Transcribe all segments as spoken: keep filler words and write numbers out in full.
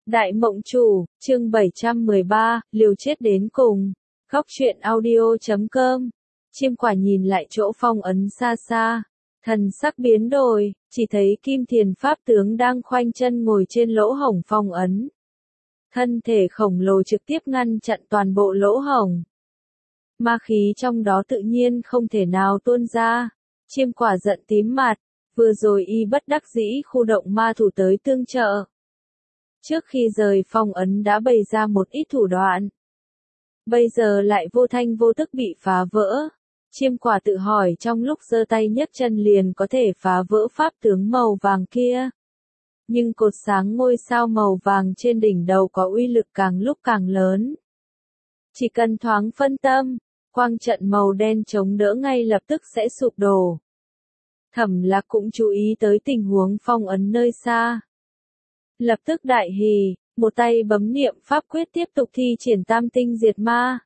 Đại Mộng Chủ, chương bảy trăm mười ba, liều chết đến cùng. Góc truyện audio chấm com. Chiêm Quả nhìn lại chỗ phong ấn xa xa, thần sắc biến đổi, chỉ thấy Kim Thiền Pháp tướng đang khoanh chân ngồi trên lỗ hổng phong ấn. Thân thể khổng lồ trực tiếp ngăn chặn toàn bộ lỗ hổng. Ma khí trong đó tự nhiên không thể nào tuôn ra. Chiêm Quả giận tím mặt, vừa rồi y bất đắc dĩ khu động ma thủ tới tương trợ. Trước khi rời phong ấn đã bày ra một ít thủ đoạn. Bây giờ lại vô thanh vô tức bị phá vỡ. Chiêm Quả tự hỏi trong lúc giơ tay nhấc chân liền có thể phá vỡ pháp tướng màu vàng kia. Nhưng cột sáng ngôi sao màu vàng trên đỉnh đầu có uy lực càng lúc càng lớn. Chỉ cần thoáng phân tâm, quang trận màu đen chống đỡ ngay lập tức sẽ sụp đổ. Thẩm Lạc cũng chú ý tới tình huống phong ấn nơi xa. Lập tức đại hỉ, một tay bấm niệm pháp quyết tiếp tục thi triển tam tinh diệt ma.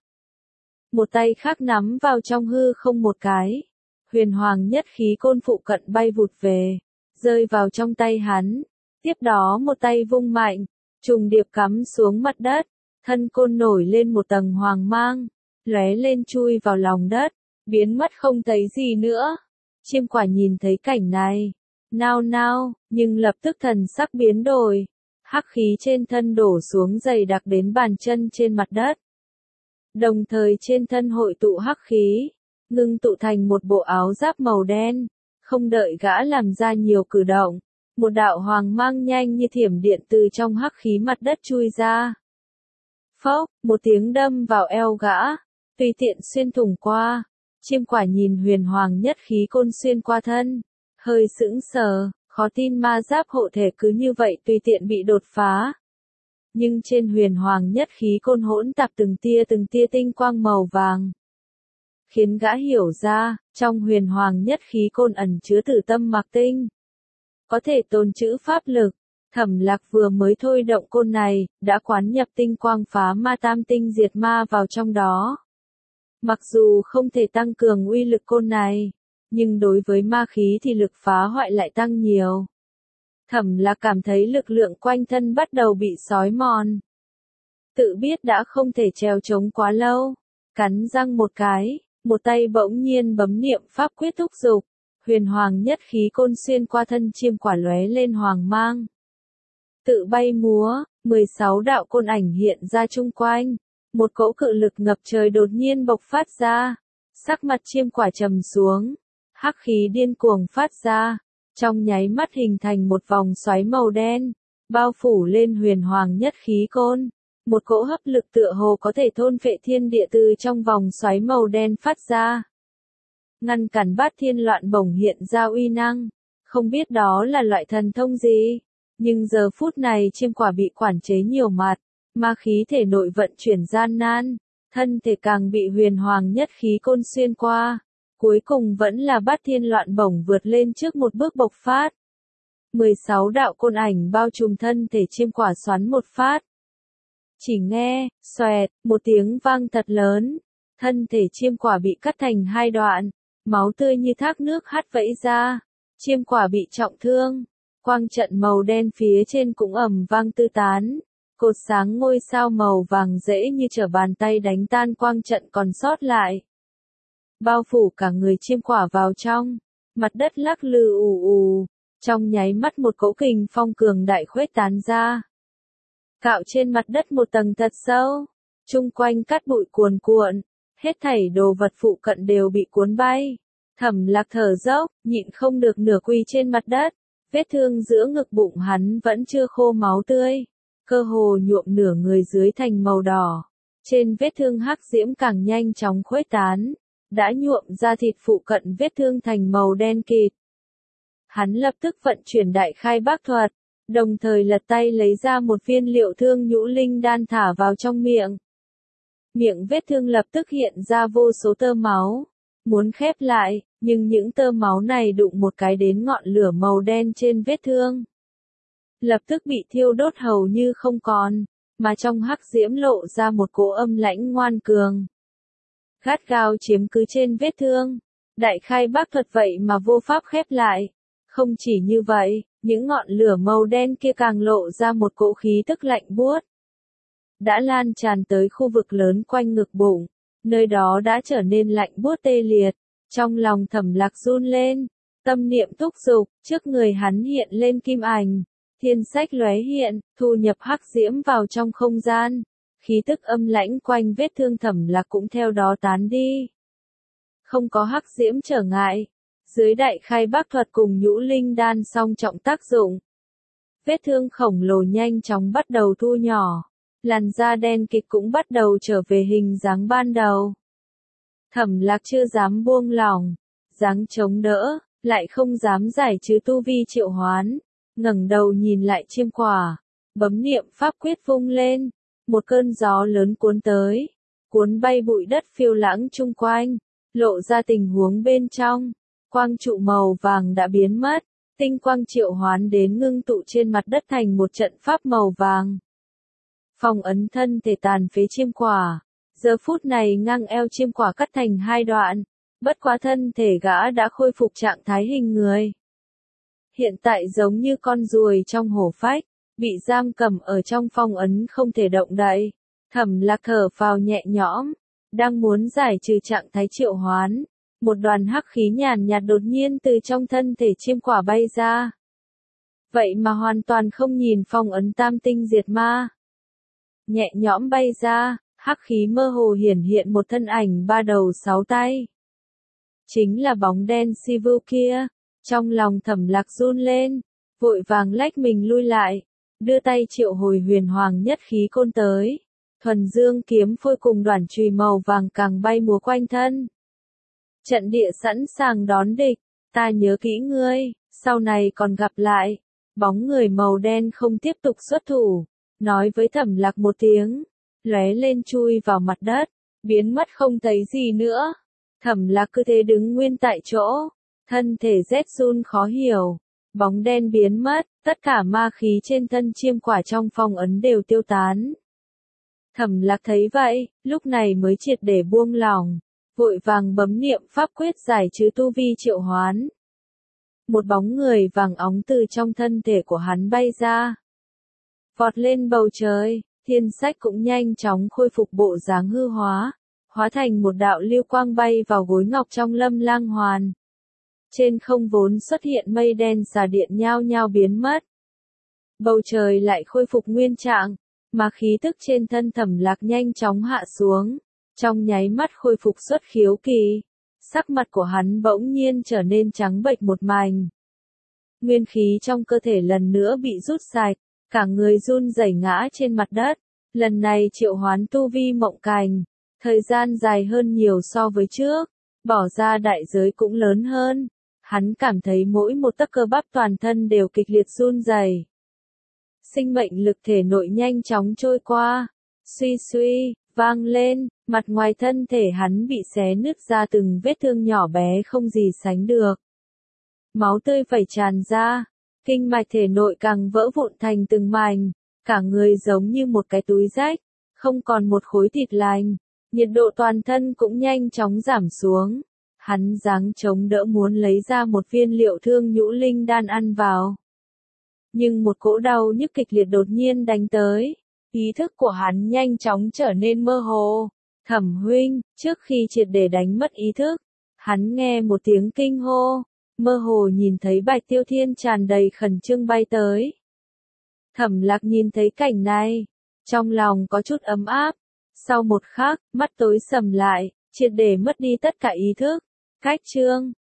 Một tay khác nắm vào trong hư không một cái. Huyền hoàng nhất khí côn phụ cận bay vụt về, rơi vào trong tay hắn. Tiếp đó một tay vung mạnh, trùng điệp cắm xuống mặt đất, thân côn nổi lên một tầng hoàng mang, lóe lên chui vào lòng đất, biến mất không thấy gì nữa. Chiêm Quả nhìn thấy cảnh này, nao nao, nhưng lập tức thần sắc biến đổi. Hắc khí trên thân đổ xuống dày đặc đến bàn chân trên mặt đất. Đồng thời trên thân hội tụ hắc khí, ngưng tụ thành một bộ áo giáp màu đen. Không đợi gã làm ra nhiều cử động, một đạo hoàng mang nhanh như thiểm điện từ trong hắc khí mặt đất chui ra. Phốc, một tiếng đâm vào eo gã, tùy tiện xuyên thủng qua. Chiêm Quả nhìn huyền hoàng nhất khí côn xuyên qua thân, hơi sững sờ, khó tin ma giáp hộ thể cứ như vậy tùy tiện bị đột phá. Nhưng trên huyền hoàng nhất khí côn hỗn tạp từng tia từng tia tinh quang màu vàng. Khiến gã hiểu ra, trong huyền hoàng nhất khí côn ẩn chứa tử tâm mạc tinh. Có thể tồn trữ pháp lực. Thẩm Lạc vừa mới thôi động côn này, đã quán nhập tinh quang phá ma tam tinh diệt ma vào trong đó. Mặc dù không thể tăng cường uy lực côn này, nhưng đối với ma khí thì lực phá hoại lại tăng nhiều. Thẩm Lạc cảm thấy lực lượng quanh thân bắt đầu bị xói mòn. Tự biết đã không thể trèo chống quá lâu, cắn răng một cái, một tay bỗng nhiên bấm niệm pháp quyết thúc dục, huyền hoàng nhất khí côn xuyên qua thân Chiêm Quả lóe lên hoàng mang. Tự bay múa, mười sáu đạo côn ảnh hiện ra chung quanh, một cỗ cự lực ngập trời đột nhiên bộc phát ra, sắc mặt Chiêm Quả trầm xuống, hắc khí điên cuồng phát ra, trong nháy mắt hình thành một vòng xoáy màu đen, bao phủ lên huyền hoàng nhất khí côn, một cỗ hấp lực tựa hồ có thể thôn phệ thiên địa từ trong vòng xoáy màu đen phát ra. Ngăn cản bát thiên loạn bổng hiện ra uy năng, không biết đó là loại thần thông gì, nhưng giờ phút này Chiêm Quả bị quản chế nhiều mặt, ma khí thể nội vận chuyển gian nan, thân thể càng bị huyền hoàng nhất khí côn xuyên qua, cuối cùng vẫn là bát thiên loạn bổng vượt lên trước một bước bộc phát. mười sáu đạo côn ảnh bao trùm thân thể Chiêm Quả xoắn một phát. Chỉ nghe, xoẹt, một tiếng vang thật lớn, thân thể Chiêm Quả bị cắt thành hai đoạn, máu tươi như thác nước hắt vẫy ra, Chiêm Quả bị trọng thương, quang trận màu đen phía trên cũng ầm vang tư tán, cột sáng ngôi sao màu vàng dễ như trở bàn tay đánh tan quang trận còn sót lại. Bao phủ cả người Chiêm Quả vào trong, mặt đất lắc lư ù ù, trong nháy mắt một cỗ kình phong cường đại khuếch tán ra. Cạo trên mặt đất một tầng thật sâu, chung quanh cát bụi cuồn cuộn, hết thảy đồ vật phụ cận đều bị cuốn bay. Thẩm Lạc thở dốc, nhịn không được nửa quỳ trên mặt đất, vết thương giữa ngực bụng hắn vẫn chưa khô máu tươi, cơ hồ nhuộm nửa người dưới thành màu đỏ. Trên vết thương hắc diễm càng nhanh chóng khuếch tán, đã nhuộm da thịt phụ cận vết thương thành màu đen kịt. Hắn lập tức vận chuyển đại khai bác thuật, đồng thời lật tay lấy ra một viên liệu thương nhũ linh đan thả vào trong miệng. Miệng vết thương lập tức hiện ra vô số tơ máu, muốn khép lại, nhưng những tơ máu này đụng một cái đến ngọn lửa màu đen trên vết thương. Lập tức bị thiêu đốt hầu như không còn, mà trong hắc diễm lộ ra một cỗ âm lãnh ngoan cường. Gắt gao chiếm cứ trên vết thương, đại khai bác thuật vậy mà vô pháp khép lại. Không chỉ như vậy, những ngọn lửa màu đen kia càng lộ ra một cỗ khí tức lạnh buốt. Đã lan tràn tới khu vực lớn quanh ngực bụng, nơi đó đã trở nên lạnh buốt tê liệt. Trong lòng Thẩm Lạc run lên, tâm niệm thúc giục, trước người hắn hiện lên kim ảnh, thiên sách lóe hiện, thu nhập hắc diễm vào trong không gian. Khí tức âm lãnh quanh vết thương Thẩm Lạc cũng theo đó tán đi. Không có hắc diễm trở ngại, dưới đại khai bác thuật cùng nhũ linh đan song trọng tác dụng. Vết thương khổng lồ nhanh chóng bắt đầu thu nhỏ, làn da đen kịt cũng bắt đầu trở về hình dáng ban đầu. Thẩm Lạc chưa dám buông lỏng, dáng chống đỡ, lại không dám giải trừ tu vi triệu hoán, ngẩng đầu nhìn lại chiêm quả, bấm niệm pháp quyết vung lên, một cơn gió lớn cuốn tới, cuốn bay bụi đất phiêu lãng chung quanh, lộ ra tình huống bên trong. Quang trụ màu vàng đã biến mất, tinh quang triệu hoán đến ngưng tụ trên mặt đất thành một trận pháp màu vàng. Phong ấn thân thể tàn phế chiêm quả, giờ phút này ngang eo chiêm quả cắt thành hai đoạn, bất quá thân thể gã đã khôi phục trạng thái hình người. Hiện tại giống như con ruồi trong hổ phách, bị giam cầm ở trong phong ấn không thể động đậy. Thẩm Lạc thở phào nhẹ nhõm, đang muốn giải trừ trạng thái triệu hoán. Một đoàn hắc khí nhàn nhạt đột nhiên từ trong thân thể chiêm quả bay ra. Vậy mà hoàn toàn không nhìn phong ấn tam tinh diệt ma. Nhẹ nhõm bay ra, hắc khí mơ hồ hiển hiện một thân ảnh ba đầu sáu tay. Chính là bóng đen si vưu kia. Trong lòng Thẩm Lạc run lên, vội vàng lách mình lui lại, đưa tay triệu hồi huyền hoàng nhất khí côn tới. Thuần dương kiếm phôi cùng đoản chùy màu vàng càng bay múa quanh thân. Trận địa sẵn sàng đón địch, ta nhớ kỹ ngươi, sau này còn gặp lại. Bóng người màu đen không tiếp tục xuất thủ, nói với Thẩm Lạc một tiếng, lóe lên chui vào mặt đất, biến mất không thấy gì nữa. Thẩm Lạc cứ thế đứng nguyên tại chỗ, thân thể rét run khó hiểu, bóng đen biến mất, tất cả ma khí trên thân chiêm quả trong phong ấn đều tiêu tán. Thẩm Lạc thấy vậy, lúc này mới triệt để buông lỏng, vội vàng bấm niệm pháp quyết giải trừ tu vi triệu hoán. Một bóng người vàng óng từ trong thân thể của hắn bay ra, vọt lên bầu trời, thiên sách cũng nhanh chóng khôi phục bộ dáng hư hóa, hóa thành một đạo lưu quang bay vào gối ngọc trong Lâm Lang Hoàn. Trên không vốn xuất hiện mây đen xà điện nhao nhao biến mất. Bầu trời lại khôi phục nguyên trạng, mà khí tức trên thân Thẩm Lạc nhanh chóng hạ xuống, trong nháy mắt khôi phục xuất khiếu kỳ. Sắc mặt của hắn bỗng nhiên trở nên trắng bệch một mảnh. Nguyên khí trong cơ thể lần nữa bị rút sạch, cả người run rẩy ngã trên mặt đất. Lần này triệu hoán tu vi mộng cành, thời gian dài hơn nhiều so với trước, bỏ ra đại giới cũng lớn hơn. Hắn cảm thấy mỗi một tấc cơ bắp toàn thân đều kịch liệt run rẩy. Sinh mệnh lực thể nội nhanh chóng trôi qua, suy suy, vang lên, mặt ngoài thân thể hắn bị xé nứt ra từng vết thương nhỏ bé không gì sánh được. Máu tươi vẩy tràn ra, kinh mạch thể nội càng vỡ vụn thành từng mảnh, cả người giống như một cái túi rách, không còn một khối thịt lành, nhiệt độ toàn thân cũng nhanh chóng giảm xuống. Hắn giáng chống đỡ muốn lấy ra một viên liệu thương nhũ linh đan ăn vào. Nhưng một cỗ đau nhức kịch liệt đột nhiên đánh tới, ý thức của hắn nhanh chóng trở nên mơ hồ. Thẩm huynh, trước khi triệt để đánh mất ý thức, hắn nghe một tiếng kinh hô, mơ hồ nhìn thấy Bạch Tiêu Thiên tràn đầy khẩn trương bay tới. Thẩm Lạc nhìn thấy cảnh này, trong lòng có chút ấm áp, sau một khắc, mắt tối sầm lại, triệt để mất đi tất cả ý thức. Cách chương